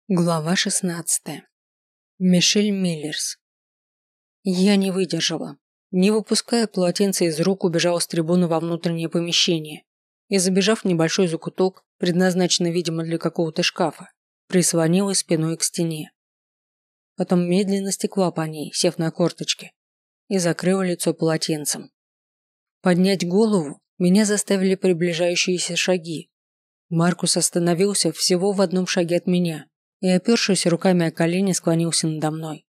Глава 16. Мишель Миллерс. Я не выдержала. Не выпуская полотенце из рук, убежала с трибуны во внутреннее помещение и, забежав в небольшой закуток, предназначенный, видимо, для какого-то шкафа, прислонилась спиной к стене. Потом медленно стекла по ней, сев на корточки, и закрыла лицо полотенцем. Поднять голову меня заставили приближающиеся шаги. Маркус остановился всего в одном шаге от меня и, опершись руками о колени, склонился надо мной.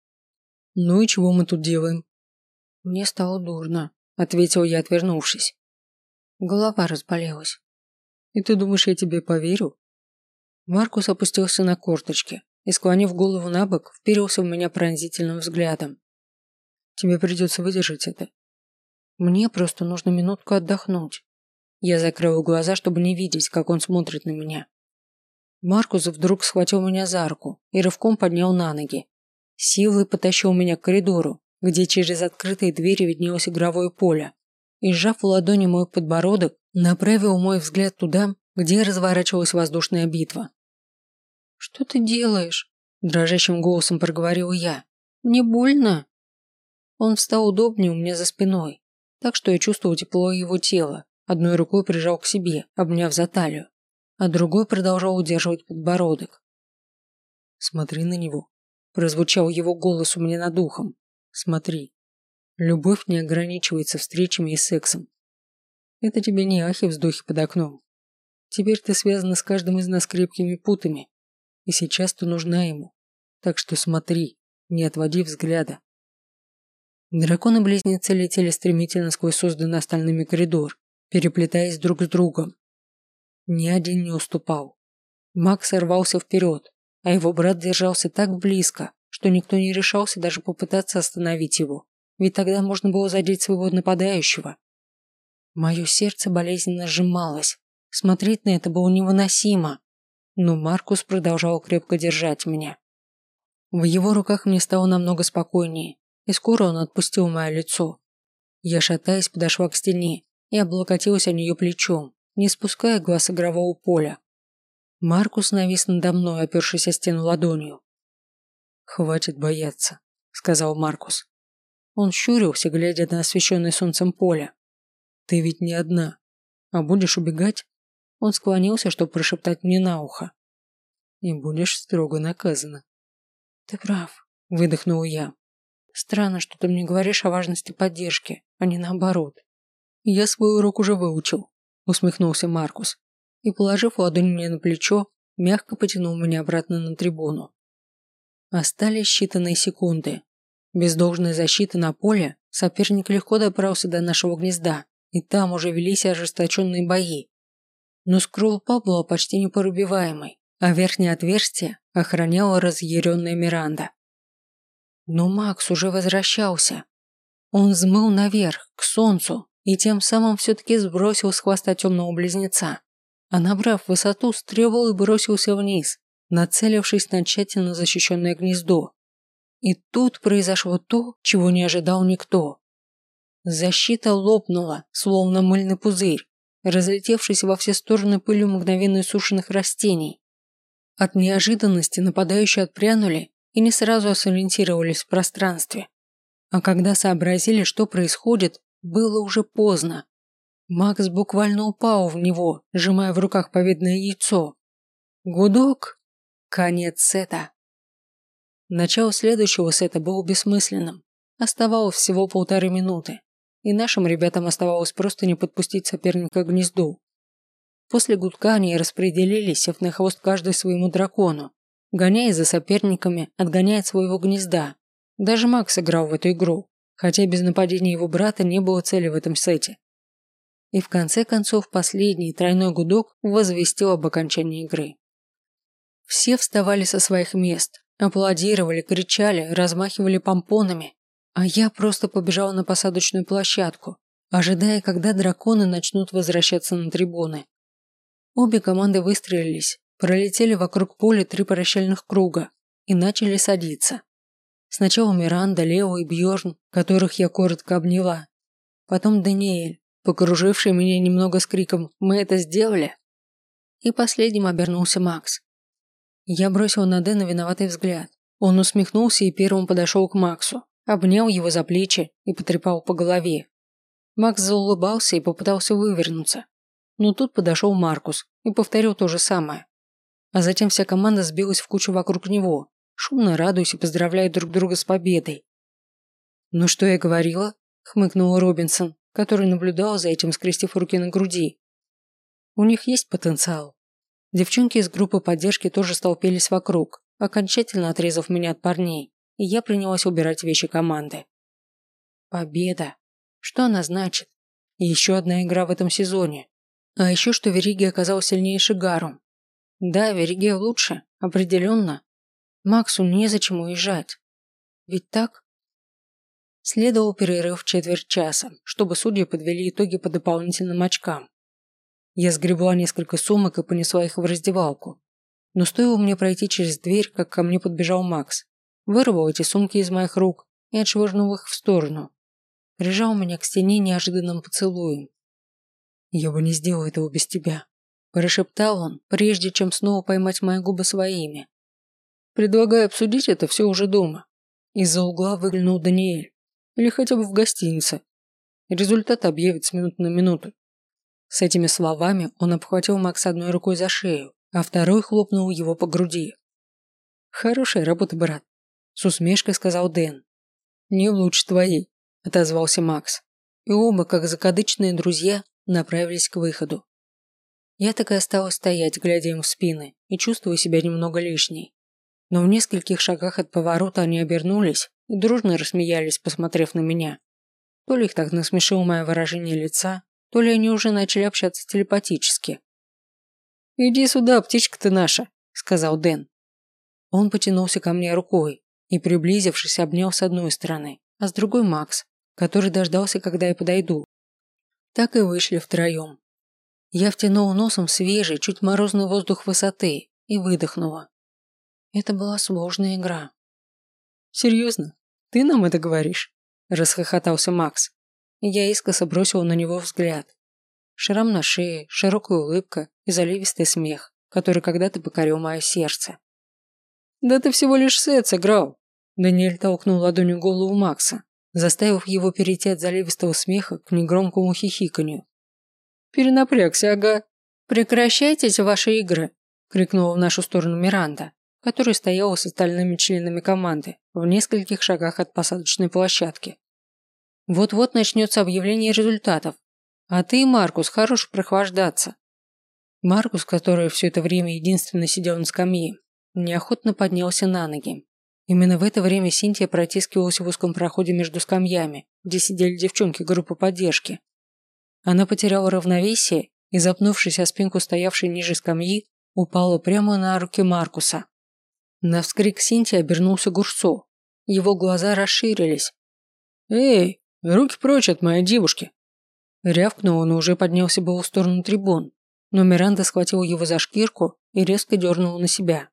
«Ну и чего мы тут делаем?» «Мне стало дурно», — ответил я, отвернувшись. Голова разболелась. «И ты думаешь, я тебе поверю?» Маркус опустился на корточки и, склонив голову на бок, вперился в меня пронзительным взглядом. «Тебе придется выдержать это. Мне просто нужно минутку отдохнуть». Я закрыла глаза, чтобы не видеть, как он смотрит на меня. Маркус вдруг схватил меня за руку и рывком поднял на ноги. Силой потащил меня к коридору, где через открытые двери виднелось игровое поле, и, сжав в ладони мой подбородок, направил мой взгляд туда, где разворачивалась воздушная битва. «Что ты делаешь?» – дрожащим голосом проговорил я. «Мне больно?» Он встал удобнее у меня за спиной, так что я чувствовал тепло его тела, одной рукой прижал к себе, обняв за талию, а другой продолжал удерживать подбородок. «Смотри на него», – прозвучал его голос у меня над ухом. «Смотри. Любовь не ограничивается встречами и сексом. Это тебе не ахи-вздохи под окном. Теперь ты связана с каждым из нас крепкими путами, и сейчас ты нужна ему. Так что смотри, не отводи взгляда». Драконы-близнецы летели стремительно сквозь созданный остальными коридор, переплетаясь друг с другом. Ни один не уступал. Макс рвался вперед, а его брат держался так близко, что никто не решался даже попытаться остановить его, ведь тогда можно было задеть своего нападающего. Мое сердце болезненно сжималось, смотреть на это было невыносимо, но Маркус продолжал крепко держать меня. В его руках мне стало намного спокойнее, и скоро он отпустил мое лицо. Я, шатаясь, подошла к стене и облокотилась о нее плечом, не спуская глаз с игрового поля. Маркус навис надо мной, опершись о стену ладонью. «Хватит бояться», — сказал Маркус. Он щурился, глядя на освещенное солнцем поле. «Ты ведь не одна. А будешь убегать?» Он склонился, чтобы прошептать мне на ухо. «И будешь строго наказана». «Ты прав», — выдохнула я. «Странно, что ты мне говоришь о важности поддержки, а не наоборот». «Я свой урок уже выучил», — усмехнулся Маркус, и, положив ладонь мне на плечо, мягко потянул меня обратно на трибуну. Остались считанные секунды. Без должной защиты на поле соперник легко добрался до нашего гнезда, и там уже велись ожесточенные бои. Но скорлупа была почти непробиваемой, а верхнее отверстие охраняла разъяренная Миранда. Но Макс уже возвращался. Он взмыл наверх, к солнцу, и тем самым все-таки сбросил с хвоста темного близнеца, а, набрав высоту, стрелой бросился вниз, нацелившись на тщательно защищенное гнездо. И тут произошло то, чего не ожидал никто. Защита лопнула, словно мыльный пузырь, разлетевшись во все стороны пылью мгновенно иссушенных растений. От неожиданности нападающие отпрянули и не сразу сориентировались в пространстве. А когда сообразили, что происходит, было уже поздно. Макс буквально упал в него, сжимая в руках победное яйцо. Гудок. Конец сета. Начало следующего сета было бессмысленным. Оставалось всего 1,5 минуты, и нашим ребятам оставалось просто не подпустить соперника к гнезду. После гудка они распределились, сев на хвост каждый своему дракону, гоняя за соперниками, отгоняя от своего гнезда. Даже Макс играл в эту игру, хотя без нападения его брата не было цели в этом сете. И в конце концов последний тройной гудок возвестил об окончании игры. Все вставали со своих мест, аплодировали, кричали, размахивали помпонами, а я просто побежал на посадочную площадку, ожидая, когда драконы начнут возвращаться на трибуны. Обе команды выстроились, пролетели вокруг поля 3 прощальных круга и начали садиться. Сначала Миранда, Лео и Бьорн, которых я коротко обняла. Потом Даниэль, покруживший меня немного с криком «Мы это сделали!». И последним обернулся Макс. Я бросил на Дэна виноватый взгляд. Он усмехнулся и первым подошел к Максу, обнял его за плечи и потрепал по голове. Макс заулыбался и попытался вывернуться. Но тут подошел Маркус и повторил то же самое. А затем вся команда сбилась в кучу вокруг него, шумно радуясь и поздравляя друг друга с победой. «Ну что я говорила?» – хмыкнул Робинсон, который наблюдал за этим, скрестив руки на груди. «У них есть потенциал». Девчонки из группы поддержки тоже столпились вокруг, окончательно отрезав меня от парней, и я принялась убирать вещи команды. Победа. Что она значит? И еще одна игра в этом сезоне. А еще что Вериги оказался сильнее Шигару. Да, Вериги лучше, определенно. Максу незачем уезжать. Ведь так? Следовал перерыв в четверть часа, чтобы судьи подвели итоги по дополнительным очкам. Я сгребла несколько сумок и понесла их в раздевалку. Но стоило мне пройти через дверь, как ко мне подбежал Макс. Вырвал эти сумки из моих рук и отшвырнул их в сторону. Прижал меня к стене неожиданным поцелуем. «Я бы не сделал этого без тебя», – прошептал он, прежде чем снова поймать мои губы своими. «Предлагаю обсудить это все уже дома». Из-за угла выглянул Даниэль. «Или хотя бы в гостинице. Результат объявят с минуты на минуту». С этими словами он обхватил Макса одной рукой за шею, а второй хлопнул его по груди. «Хорошая работа, брат», – с усмешкой сказал Дэн. «Не лучше твоей», – отозвался Макс. И оба, как закадычные друзья, направились к выходу. Я так и осталась стоять, глядя им в спины, и чувствуя себя немного лишней. Но в нескольких шагах от поворота они обернулись и дружно рассмеялись, посмотрев на меня. То ли их так насмешило мое выражение лица, то ли они уже начали общаться телепатически. «Иди сюда, птичка ты наша», – сказал Дэн. Он потянулся ко мне рукой и, приблизившись, обнял с одной стороны, а с другой Макс, который дождался, когда я подойду. Так и вышли втроем. Я втянула носом свежий, чуть морозный воздух высоты и выдохнула. Это была сложная игра. «Серьезно? Ты нам это говоришь?» – расхохотался Макс. Я искоса бросила на него взгляд. Шрам на шее, широкая улыбка и заливистый смех, который когда-то покорил мое сердце. «Да ты всего лишь сет сыграл!» Даниэль толкнул ладонью голову Макса, заставив его перейти от заливистого смеха к негромкому хихиканью. «Перенапрягся, ага!» «Прекращайте эти ваши игры!» – крикнула в нашу сторону Миранда, которая стояла с остальными членами команды в нескольких шагах от посадочной площадки. «Вот-вот начнется объявление результатов. А ты, Маркус, хорош прохлаждаться». Маркус, который все это время единственно сидел на скамье, неохотно поднялся на ноги. Именно в это время Синтия протискивалась в узком проходе между скамьями, где сидели девчонки группы поддержки. Она потеряла равновесие и, запнувшись о спинку стоявшей ниже скамьи, упала прямо на руки Маркуса. На вскрик Синтии обернулся Гурсо. Его глаза расширились. «Эй, руки прочь от моей девушки!» Рявкнул он и уже поднялся было в сторону трибун, но Миранда схватила его за шкирку и резко дернула на себя.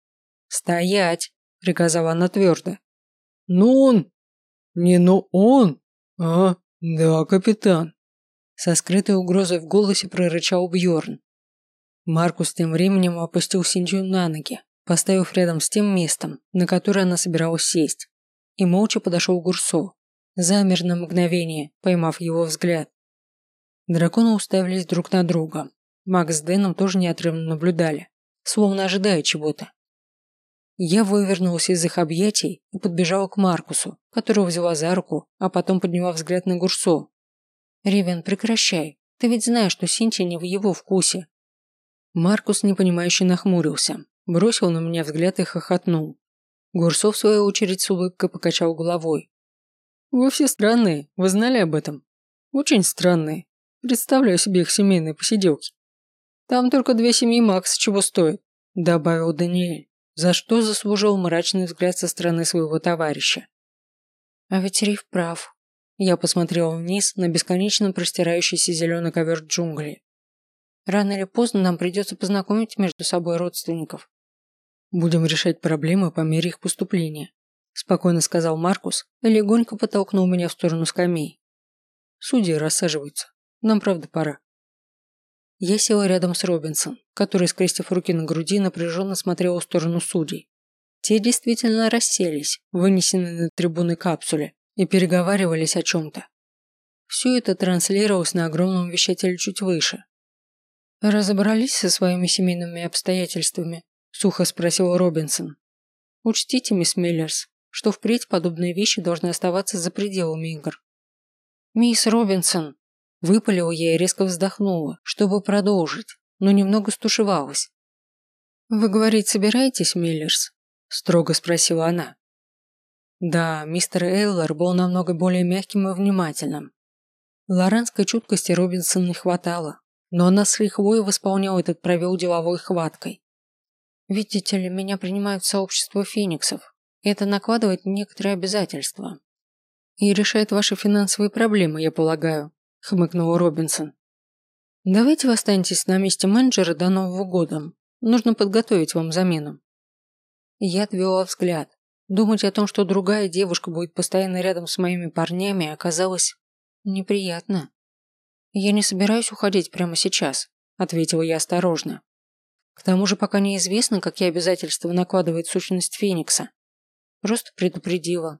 «Стоять!» – приказала она твердо. «Ну он!» «Не ну он!» «А, да, капитан!» Со скрытой угрозой в голосе прорычал Бьорн. Маркус тем временем опустил Синтию на ноги, поставив рядом с тем местом, на которое она собиралась сесть, и молча подошел к Гурсо, замер на мгновение, поймав его взгляд. Драконы уставились друг на друга. Макс с Дэном тоже неотрывно наблюдали, словно ожидая чего-то. Я вывернулась из их объятий и подбежала к Маркусу, которого взяла за руку, а потом подняла взгляд на Гурсо. «Ревен, прекращай. Ты ведь знаешь, что Синтия не в его вкусе». Маркус непонимающе нахмурился, бросил на меня взгляд и хохотнул. Гурсо, в свою очередь, с улыбкой покачал головой. «Вы все странные, вы знали об этом? Очень странные. Представляю себе их семейные посиделки. Там только 2 семьи Макс чего стоит», – добавил Даниэль, за что заслужил мрачный взгляд со стороны своего товарища. А ведь Риф прав. Я посмотрела вниз на бесконечно простирающийся зеленый ковер джунглей. Рано или поздно нам придется познакомить между собой родственников. Будем решать проблемы по мере их поступления, спокойно сказал Маркус и легонько подтолкнул меня в сторону скамей. Судьи рассаживаются. Нам правда пора. Я села рядом с Робинсон, который, скрестив руки на груди, напряженно смотрел в сторону судей. Те действительно расселись, вынесенные на трибуны капсуле, и переговаривались о чем-то. Все это транслировалось на огромном вещателе чуть выше. «Разобрались со своими семейными обстоятельствами?» – сухо спросил Робинсон. «Учтите, мисс Миллерс, что впредь подобные вещи должны оставаться за пределами игр». «Мисс Робинсон!» – выпалила я и резко вздохнула, чтобы продолжить, но немного стушевалась. «Вы говорить собираетесь, Миллерс?» – строго спросила она. Да, мистер Эйлор был намного более мягким и внимательным. Лоранской чуткости Робинсон не хватало, но она с лихвой восполняла этот провел деловой хваткой. «Видите ли, меня принимают в сообщество фениксов. Это накладывает некоторые обязательства. И решает ваши финансовые проблемы, я полагаю», – хмыкнула Робинсон. «Давайте вы останетесь на месте менеджера до Нового года. Нужно подготовить вам замену». Я отвела взгляд. Думать о том, что другая девушка будет постоянно рядом с моими парнями, оказалось неприятно. «Я не собираюсь уходить прямо сейчас», – ответила я осторожно. «К тому же пока неизвестно, какие обязательства накладывает сущность Феникса. Просто предупредила».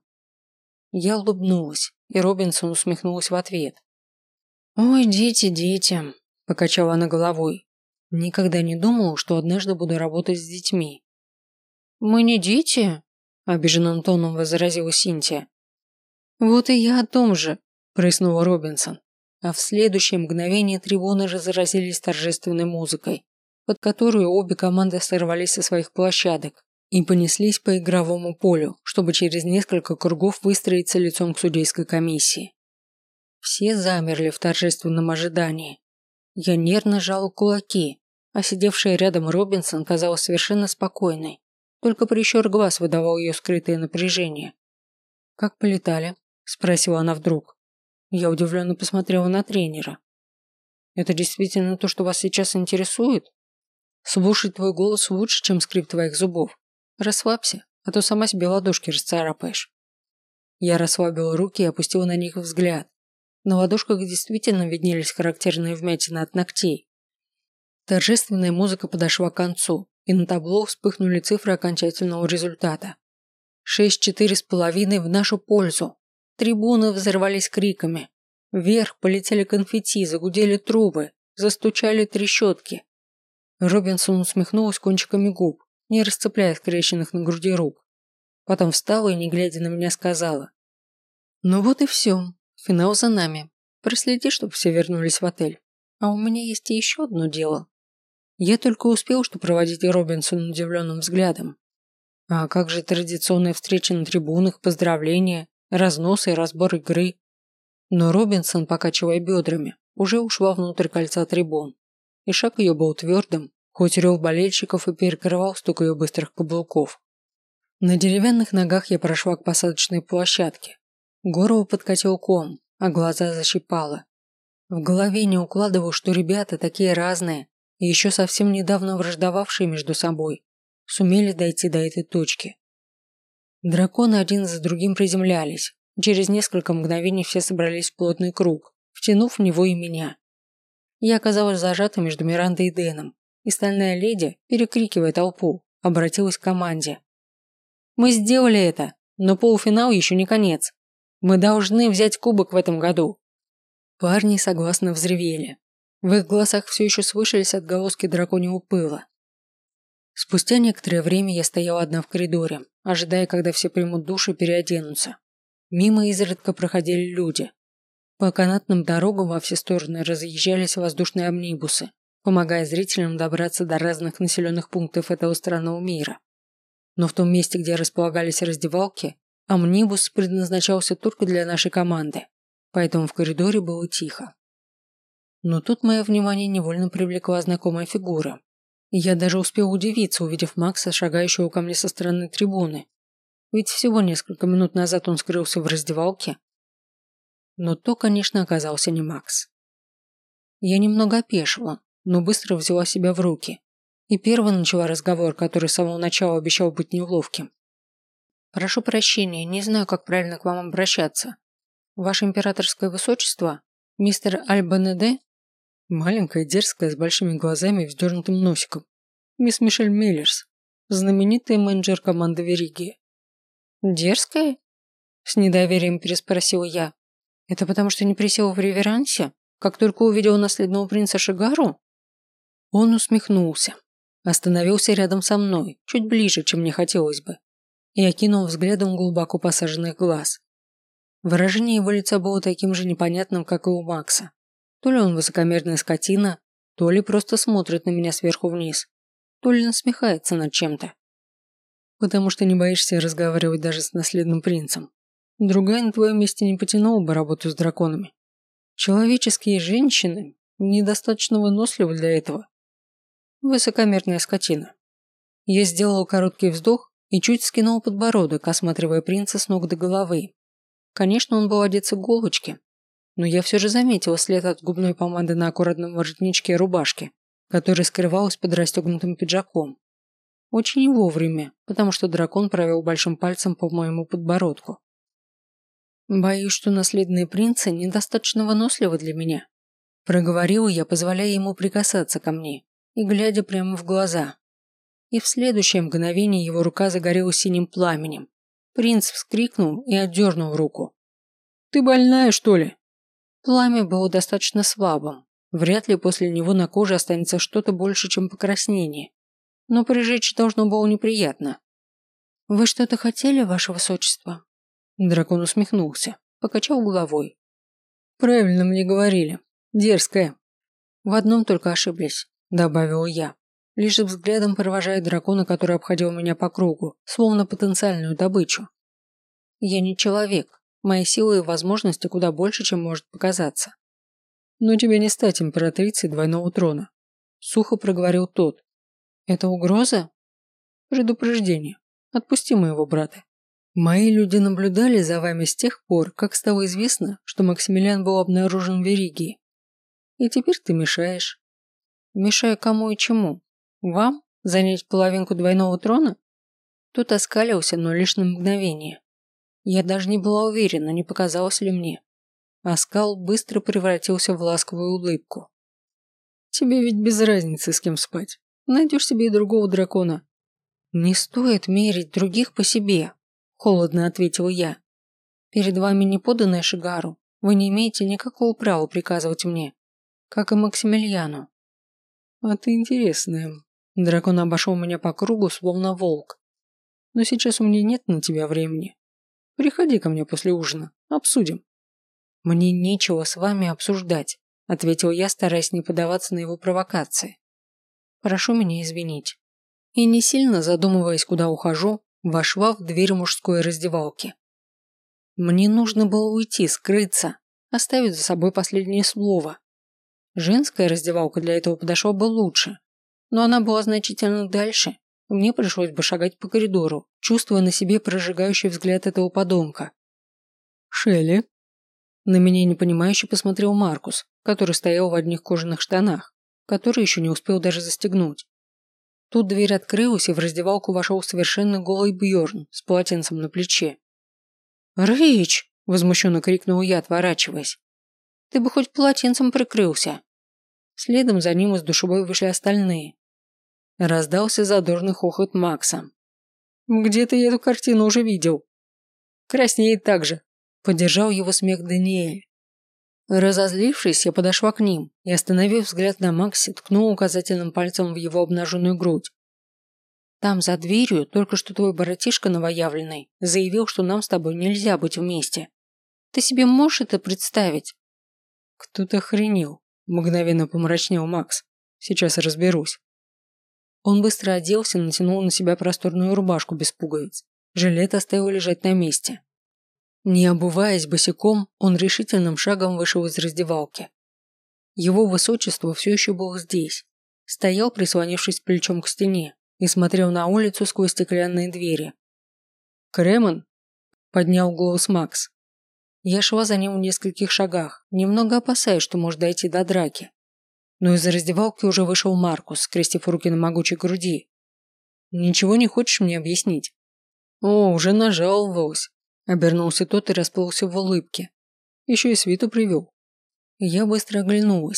Я улыбнулась, и Робинсон усмехнулась в ответ. «Ой, дети, дети», – покачала она головой. «Никогда не думала, что однажды буду работать с детьми». «Мы не дети?» – обиженным тоном возразила Синтия. «Вот и я о том же», – прыснула Робинсон. А в следующее мгновение трибуны разразились торжественной музыкой, под которую обе команды сорвались со своих площадок и понеслись по игровому полю, чтобы через несколько кругов выстроиться лицом к судейской комиссии. Все замерли в торжественном ожидании. Я нервно сжала кулаки, а сидевшая рядом Робинсон казалась совершенно спокойной, только прищур глаз выдавал ее скрытое напряжение. «Как полетали?» – спросила она вдруг. Я удивленно посмотрела на тренера. «Это действительно то, что вас сейчас интересует? Слушать твой голос лучше, чем скрип твоих зубов. Расслабься, а то сама себе ладошки расцарапаешь». Я расслабила руки и опустила на них взгляд. На ладошках действительно виднелись характерные вмятины от ногтей. Торжественная музыка подошла к концу, и на табло вспыхнули цифры окончательного результата. 6-4,5 в нашу пользу. Трибуны взорвались криками. Вверх полетели конфетти, загудели трубы, застучали трещотки. Робинсон усмехнулась кончиками губ, не расцепляя скрещенных на груди рук. Потом встала и, не глядя на меня, сказала: «Ну вот и все. Финал за нами. Проследи, чтобы все вернулись в отель. А у меня есть и еще одно дело». Я только успел, что проводить Робинсон удивленным взглядом. А как же традиционная встреча на трибунах, поздравления, разносы и разбор игры? Но Робинсон, покачивая бедрами, уже ушла внутрь кольца трибун. И шаг ее был твердым, хоть рев болельщиков и перекрывал стук ее быстрых каблуков. На деревянных ногах я прошла к посадочной площадке. Горло подкатил ком, а глаза защипало. В голове не укладывал, что ребята такие разные, и еще совсем недавно враждовавшие между собой, сумели дойти до этой точки. Драконы один за другим приземлялись. Через несколько мгновений все собрались в плотный круг, втянув в него и меня. Я оказалась зажата между Мирандой и Дэном, и стальная леди, перекрикивая толпу, обратилась к команде. «Мы сделали это, но полуфинал еще не конец. Мы должны взять кубок в этом году». Парни согласно взревели. В их глазах все еще слышались отголоски драконьего пыла. Спустя некоторое время я стояла одна в коридоре, ожидая, когда все примут душ и переоденутся. Мимо изредка проходили люди. По канатным дорогам во все стороны разъезжались воздушные амнибусы, помогая зрителям добраться до разных населенных пунктов этого странного мира. Но в том месте, где располагались раздевалки, амнибус предназначался только для нашей команды, поэтому в коридоре было тихо. Но тут мое внимание невольно привлекла знакомая фигура. Я даже успел удивиться, увидев Макса, шагающего ко мне со стороны трибуны. Ведь всего несколько минут назад он скрылся в раздевалке. Но то, конечно, оказался не Макс. Я немного опешила, но быстро взяла себя в руки. И первой начала разговор, который с самого начала обещал быть неловким. «Прошу прощения, не знаю, как правильно к вам обращаться. Ваше императорское высочество? Мистер Аль-Бенеде?» Маленькая, дерзкая, с большими глазами и вздернутым носиком. Мисс Мишель Миллерс, знаменитая менеджер команды Вериги. Дерзкая? С недоверием переспросила я. Это потому, что не присела в реверансе, как только увидела наследного принца Шигару? Он усмехнулся. Остановился рядом со мной, чуть ближе, чем мне хотелось бы, и окинул взглядом глубоко посаженных глаз. Выражение его лица было таким же непонятным, как и у Макса. То ли он высокомерная скотина, то ли просто смотрит на меня сверху вниз, то ли насмехается над чем-то. Потому что не боишься разговаривать даже с наследным принцем. Другая на твоем месте не потянула бы работу с драконами. Человеческие женщины недостаточно выносливы для этого. Высокомерная скотина. Я сделала короткий вздох и чуть скинул подбородок, осматривая принца с ног до головы. Конечно, он был одет с иголочки, но я все же заметила след от губной помады на аккуратном воротничке рубашки, который скрывалась под расстегнутым пиджаком. Очень не вовремя, потому что дракон провел большим пальцем по моему подбородку. Боюсь, что наследные принцы недостаточно выносливы для меня. Проговорила я, позволяя ему прикасаться ко мне и глядя прямо в глаза. И в следующее мгновение его рука загорелась синим пламенем. Принц вскрикнул и отдернул руку. «Ты больная, что ли?» Пламя было достаточно слабым. Вряд ли после него на коже останется что-то больше, чем покраснение. Но прижечь должно было неприятно. «Вы что-то хотели, ваше высочество?» Дракон усмехнулся, покачал головой. «Правильно мне говорили. Дерзкая». «В одном только ошиблись», – добавила я, лишь взглядом провожая дракона, который обходил меня по кругу, словно потенциальную добычу. «Я не человек. Мои силы и возможности куда больше, чем может показаться». «Но тебе не стать императрицей двойного трона», – сухо проговорил тот. «Это угроза?» «Предупреждение. Отпусти моего брата. Мои люди наблюдали за вами с тех пор, как стало известно, что Максимилиан был обнаружен в Веригии. И теперь ты мешаешь». «Мешаю кому и чему? Вам? Занять половинку двойного трона?» Тот оскалился, но лишь на мгновение. Я даже не была уверена, не показалось ли мне. Оскал быстро превратился в ласковую улыбку. «Тебе ведь без разницы, с кем спать. Найдешь себе и другого дракона». «Не стоит мерить других по себе», – холодно ответил я. «Перед вами не поданная Шигару. Вы не имеете никакого права приказывать мне, как и Максимилиану». «А ты интересная». Дракон обошел меня по кругу, словно волк. «Но сейчас у меня нет на тебя времени. Приходи ко мне после ужина, обсудим». «Мне нечего с вами обсуждать», – ответил я, стараясь не поддаваться на его провокации. «Прошу меня извинить». И не сильно задумываясь, куда ухожу, вошла в дверь мужской раздевалки. Мне нужно было уйти, скрыться, оставить за собой последнее слово. Женская раздевалка для этого подошла бы лучше, но она была значительно дальше, и мне пришлось бы шагать по коридору, чувствуя на себе прожигающий взгляд этого подонка. «Шелли?» На меня непонимающе посмотрел Маркус, который стоял в одних кожаных штанах, которые еще не успел даже застегнуть. Тут дверь открылась, и в раздевалку вошел совершенно голый Бьорн с полотенцем на плече. «Рыч!» – возмущенно крикнул я, отворачиваясь. «Ты бы хоть полотенцем прикрылся!» Следом за ним из душевой вышли остальные. Раздался задорный хохот Макса. «Где-то я эту картину уже видел!» «Краснеет так же!» – поддержал его смех Даниэль. Разозлившись, я подошла к ним и, остановив взгляд на Максе, ткнула указательным пальцем в его обнаженную грудь. «Там за дверью только что твой братишка новоявленный заявил, что нам с тобой нельзя быть вместе. Ты себе можешь это представить?» «Кто-то охренел», – мгновенно помрачнел Макс. «Сейчас разберусь». Он быстро оделся и натянул на себя просторную рубашку без пуговиц. Жилет оставил лежать на месте. Не обуваясь босиком, он решительным шагом вышел из раздевалки. Его высочество все еще был здесь. Стоял, прислонившись плечом к стене, и смотрел на улицу сквозь стеклянные двери. «Кремон?» – поднял голос Макс. Я шла за ним в нескольких шагах, немного опасаясь, что может дойти до драки. Но из раздевалки уже вышел Маркус, скрестив руки на могучей груди. «Ничего не хочешь мне объяснить?» «О, уже нажаловалась». Обернулся тот и расплылся в улыбке. Еще и свиту привел. Я быстро оглянулась.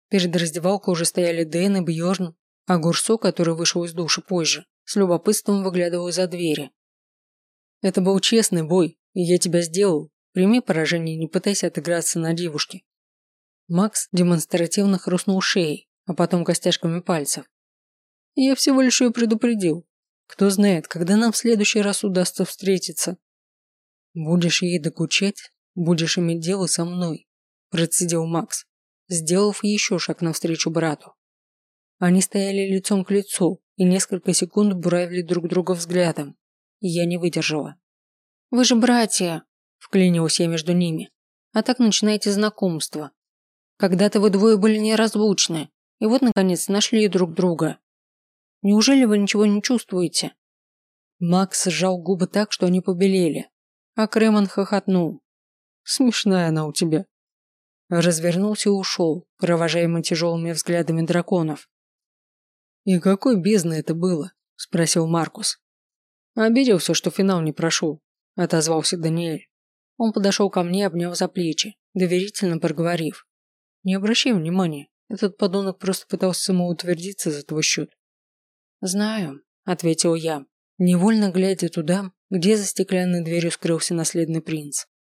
Перед раздевалкой уже стояли Дэн и Бьорн, а Гурсо, который вышел из душа позже, с любопытством выглядывал из-за двери. «Это был честный бой, и я тебя сделал. Прими поражение и не пытайся отыграться на девушке». Макс демонстративно хрустнул шеей, а потом костяшками пальцев. «Я всего лишь ее предупредил. Кто знает, когда нам в следующий раз удастся встретиться». «Будешь ей докучать, будешь иметь дело со мной», – процедил Макс, сделав еще шаг навстречу брату. Они стояли лицом к лицу и несколько секунд буравили друг друга взглядом, и я не выдержала. «Вы же братья!» – вклинилась я между ними. «А так начинаете знакомство. Когда-то вы двое были неразлучны, и вот, наконец, нашли друг друга. Неужели вы ничего не чувствуете?» Макс сжал губы так, что они побелели, а Кремон хохотнул. «Смешная она у тебя». Развернулся и ушел, провожаемый тяжелыми взглядами драконов. «И какой бездны это было?» – спросил Маркус. «Обиделся, что финал не прошел», – отозвался Даниэль. Он подошел ко мне, обняв за плечи, доверительно проговорив. «Не обращай внимания, этот подонок просто пытался самоутвердиться за твой счет». «Знаю», – ответил я, невольно глядя туда, где за стеклянной дверью скрылся наследный принц.